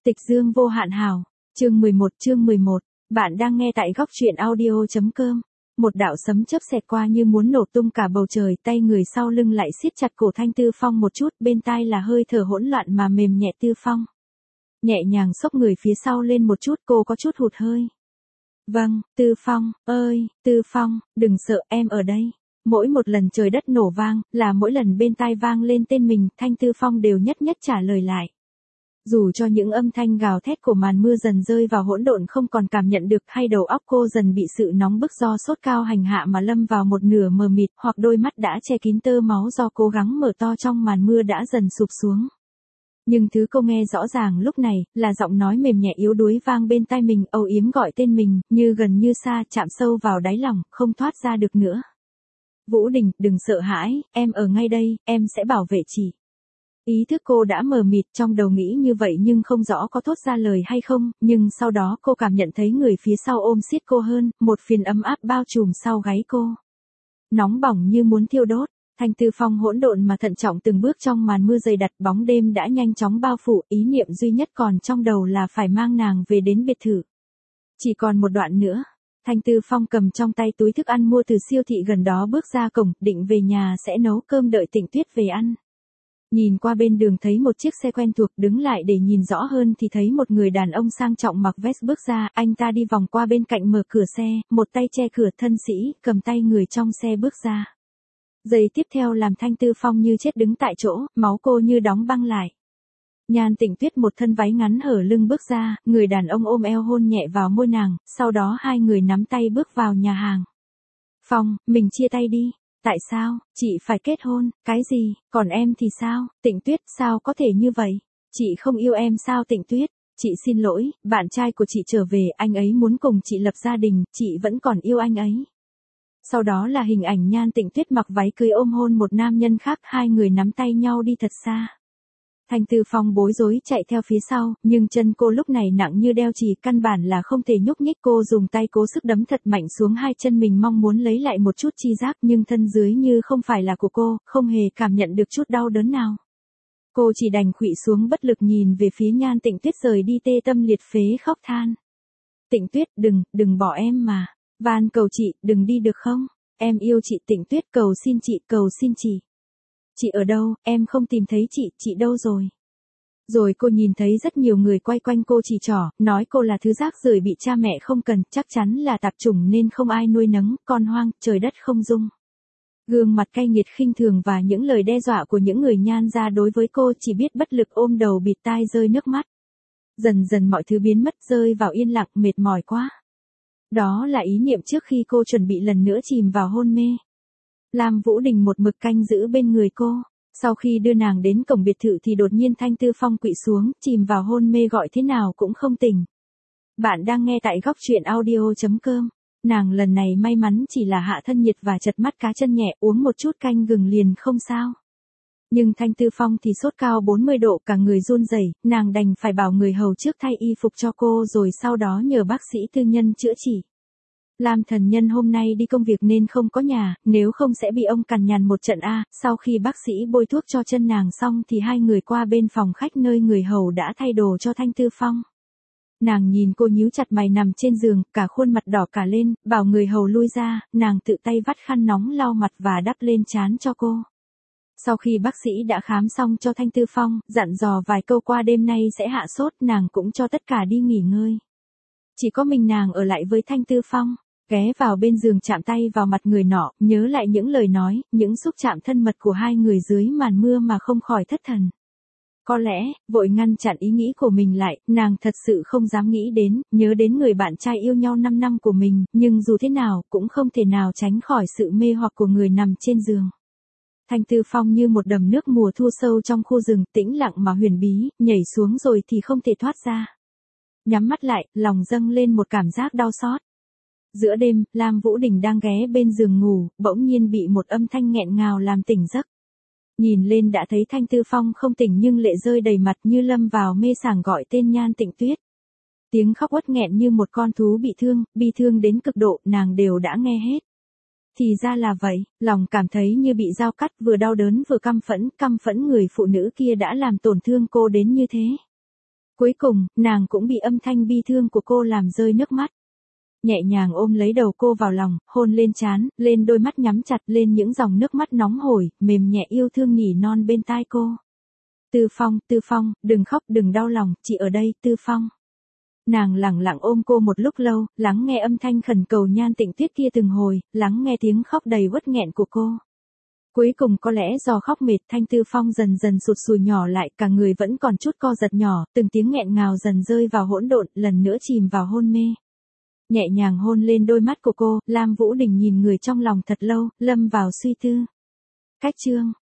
Tịch dương vô hạn hào. Chương 11. Bạn đang nghe tại góc truyện audio.com. Một đạo sấm chớp xẹt qua như muốn nổ tung cả bầu trời, tay người sau lưng lại siết chặt cổ Thanh Tư Phong một chút, bên tai là hơi thở hỗn loạn mà mềm nhẹ. Tư Phong nhẹ nhàng xốc người phía sau lên một chút, cô có chút hụt hơi. Vâng, Tư Phong ơi, Tư Phong, đừng sợ, em ở đây. Mỗi một lần trời đất nổ vang, là mỗi lần bên tai vang lên tên mình, Thanh Tư Phong đều nhất nhất trả lời lại. Dù cho những âm thanh gào thét của màn mưa dần rơi vào hỗn độn không còn cảm nhận được, hay đầu óc cô dần bị sự nóng bức do sốt cao hành hạ mà lâm vào một nửa mờ mịt, hoặc đôi mắt đã che kín tơ máu do cố gắng mở to trong màn mưa đã dần sụp xuống. Nhưng thứ cô nghe rõ ràng lúc này, là giọng nói mềm nhẹ yếu đuối vang bên tai mình, âu yếm gọi tên mình, như gần như xa, chạm sâu vào đáy lòng, không thoát ra được nữa. Vũ Đình, đừng sợ hãi, em ở ngay đây, em sẽ bảo vệ chị. Ý thức cô đã mờ mịt, trong đầu nghĩ như vậy nhưng không rõ có thốt ra lời hay không, nhưng sau đó cô cảm nhận thấy người phía sau ôm siết cô hơn, một phiền ấm áp bao trùm sau gáy cô. Nóng bỏng như muốn thiêu đốt. Thanh Tư Phong hỗn độn mà thận trọng từng bước trong màn mưa dày đặc, bóng đêm đã nhanh chóng bao phủ, ý niệm duy nhất còn trong đầu là phải mang nàng về đến biệt thự. Chỉ còn một đoạn nữa. Thanh Tư Phong cầm trong tay túi thức ăn mua từ siêu thị gần đó bước ra cổng, định về nhà sẽ nấu cơm đợi Tịnh Tuyết về ăn. Nhìn qua bên đường thấy một chiếc xe quen thuộc, đứng lại để nhìn rõ hơn thì thấy một người đàn ông sang trọng mặc vest bước ra, anh ta đi vòng qua bên cạnh mở cửa xe, một tay che cửa, thân sĩ, cầm tay người trong xe bước ra. Giây tiếp theo làm Thanh Tư Phong như chết đứng tại chỗ, máu cô như đóng băng lại. Nhan Tịnh Tuyết một thân váy ngắn hở lưng bước ra, người đàn ông ôm eo hôn nhẹ vào môi nàng, sau đó hai người nắm tay bước vào nhà hàng. Phong, mình chia tay đi. Tại sao, chị phải kết hôn, cái gì, còn em thì sao, Tịnh Tuyết, sao có thể như vậy? Chị không yêu em sao Tịnh Tuyết? Chị xin lỗi, bạn trai của chị trở về, anh ấy muốn cùng chị lập gia đình, chị vẫn còn yêu anh ấy. Sau đó là hình ảnh Nhan Tịnh Tuyết mặc váy cưới ôm hôn một nam nhân khác, hai người nắm tay nhau đi thật xa. Thanh Tư Phong bối rối chạy theo phía sau, nhưng chân cô lúc này nặng như đeo chì, căn bản là không thể nhúc nhích, cô dùng tay cố sức đấm thật mạnh xuống hai chân mình mong muốn lấy lại một chút chi giác, nhưng thân dưới như không phải là của cô, không hề cảm nhận được chút đau đớn nào. Cô chỉ đành khuỵu xuống bất lực nhìn về phía Nhan Tịnh Tuyết rời đi, tê tâm liệt phế khóc than. Tịnh Tuyết, đừng bỏ em mà. Van cầu chị, đừng đi được không? Em yêu chị Tịnh Tuyết, cầu xin chị, cầu xin chị. Chị ở đâu, em không tìm thấy chị đâu rồi? Rồi cô nhìn thấy rất nhiều người quay quanh cô chỉ trỏ, nói cô là thứ rác rưởi bị cha mẹ không cần, chắc chắn là tạp chủng nên không ai nuôi nấng, con hoang, trời đất không dung. Gương mặt cay nghiệt khinh thường và những lời đe dọa của những người Nhan gia đối với cô, chỉ biết bất lực ôm đầu bịt tai rơi nước mắt. Dần dần mọi thứ biến mất, rơi vào yên lặng, mệt mỏi quá. Đó là ý niệm trước khi cô chuẩn bị lần nữa chìm vào hôn mê. Lam Vũ Đình một mực canh giữ bên người cô. Sau khi đưa nàng đến cổng biệt thự thì đột nhiên Thanh Tư Phong khuỵu xuống, chìm vào hôn mê, gọi thế nào cũng không tỉnh. Bạn đang nghe tại góc truyện audio.com. Nàng lần này may mắn chỉ là hạ thân nhiệt và chật mắt cá chân nhẹ, uống một chút canh gừng liền không sao. Nhưng Thanh Tư Phong thì sốt cao 40 độ, cả người run rẩy, nàng đành phải bảo người hầu trước thay y phục cho cô rồi sau đó nhờ bác sĩ tư nhân chữa trị. Lam thần nhân hôm nay đi công việc nên không có nhà, nếu không sẽ bị ông cằn nhằn một trận a. Sau khi bác sĩ bôi thuốc cho chân nàng xong thì hai người qua bên phòng khách nơi người hầu đã thay đồ cho Thanh Tư Phong. Nàng nhìn cô nhíu chặt mày nằm trên giường, cả khuôn mặt đỏ cả lên, bảo người hầu lui ra, nàng tự tay vắt khăn nóng lau mặt và đắp lên trán cho cô. Sau khi bác sĩ đã khám xong cho Thanh Tư Phong, dặn dò vài câu qua đêm nay sẽ hạ sốt, nàng cũng cho tất cả đi nghỉ ngơi. Chỉ có mình nàng ở lại với Thanh Tư Phong, ghé vào bên giường chạm tay vào mặt người nọ, nhớ lại những lời nói, những xúc chạm thân mật của hai người dưới màn mưa mà không khỏi thất thần. Có lẽ, vội ngăn chặn ý nghĩ của mình lại, nàng thật sự không dám nghĩ đến, nhớ đến người bạn trai yêu nhau 5 năm của mình, nhưng dù thế nào, cũng không thể nào tránh khỏi sự mê hoặc của người nằm trên giường. Thanh Tư Phong như một đầm nước mùa thu sâu trong khu rừng, tĩnh lặng mà huyền bí, nhảy xuống rồi thì không thể thoát ra. Nhắm mắt lại, lòng dâng lên một cảm giác đau xót. Giữa đêm, Lam Vũ Đình đang ghé bên giường ngủ, bỗng nhiên bị một âm thanh nghẹn ngào làm tỉnh giấc. Nhìn lên đã thấy Thanh Tư Phong không tỉnh nhưng lệ rơi đầy mặt, như lâm vào mê sảng, gọi tên Nhan Tịnh Tuyết. Tiếng khóc uất nghẹn như một con thú bi thương đến cực độ, nàng đều đã nghe hết. Thì ra là vậy, lòng cảm thấy như bị dao cắt, vừa đau đớn vừa căm phẫn người phụ nữ kia đã làm tổn thương cô đến như thế. Cuối cùng, nàng cũng bị âm thanh bi thương của cô làm rơi nước mắt. Nhẹ nhàng ôm lấy đầu cô vào lòng, hôn lên trán, lên đôi mắt nhắm chặt, lên những dòng nước mắt nóng hổi, mềm nhẹ yêu thương nỉ non bên tai cô. Tư Phong, đừng khóc, đừng đau lòng, chị ở đây, Tư Phong. Nàng lẳng lặng ôm cô một lúc lâu, lắng nghe âm thanh khẩn cầu Nhan Tịnh Tuyết kia từng hồi, lắng nghe tiếng khóc đầy uất nghẹn của cô. Cuối cùng có lẽ do khóc mệt, Thanh Tư Phong dần dần sụt sùi nhỏ lại, cả người vẫn còn chút co giật nhỏ, từng tiếng nghẹn ngào dần rơi vào hỗn độn, lần nữa chìm vào hôn mê. Nhẹ nhàng hôn lên đôi mắt của cô, Lam Vũ Đình nhìn người trong lòng thật lâu, lâm vào suy tư. Cách chương